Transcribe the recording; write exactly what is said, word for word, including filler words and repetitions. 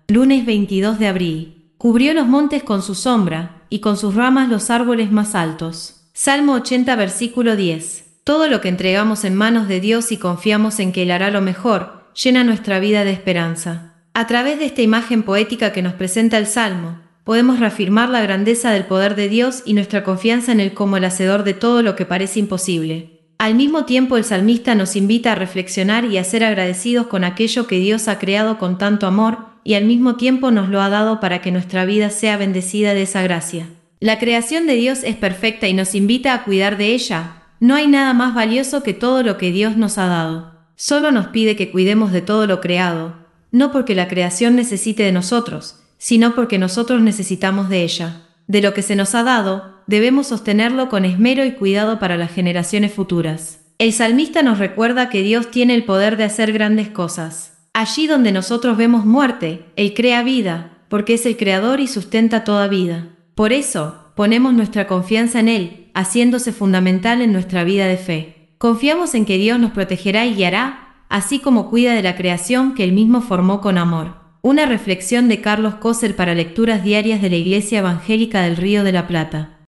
Lunes veintidós de abril. Cubrió los montes con su sombra, y con sus ramas los árboles más altos. Salmo ochenta, versículo diez. Todo lo que entregamos en manos de Dios y confiamos en que Él hará lo mejor, llena nuestra vida de esperanza. A través de esta imagen poética que nos presenta el Salmo, podemos reafirmar la grandeza del poder de Dios y nuestra confianza en Él como el hacedor de todo lo que parece imposible. Al mismo tiempo, el salmista nos invita a reflexionar y a ser agradecidos con aquello que Dios ha creado con tanto amor, y al mismo tiempo nos lo ha dado para que nuestra vida sea bendecida de esa gracia. La creación de Dios es perfecta y nos invita a cuidar de ella. No hay nada más valioso que todo lo que Dios nos ha dado. Solo nos pide que cuidemos de todo lo creado, no porque la creación necesite de nosotros, sino porque nosotros necesitamos de ella. De lo que se nos ha dado, debemos sostenerlo con esmero y cuidado para las generaciones futuras. El salmista nos recuerda que Dios tiene el poder de hacer grandes cosas. Allí donde nosotros vemos muerte, Él crea vida, porque es el creador y sustenta toda vida. Por eso, ponemos nuestra confianza en Él, haciéndose fundamental en nuestra vida de fe. Confiamos en que Dios nos protegerá y guiará, así como cuida de la creación que Él mismo formó con amor. Una reflexión de Carlos Kossel para lecturas diarias de la Iglesia Evangélica del Río de la Plata.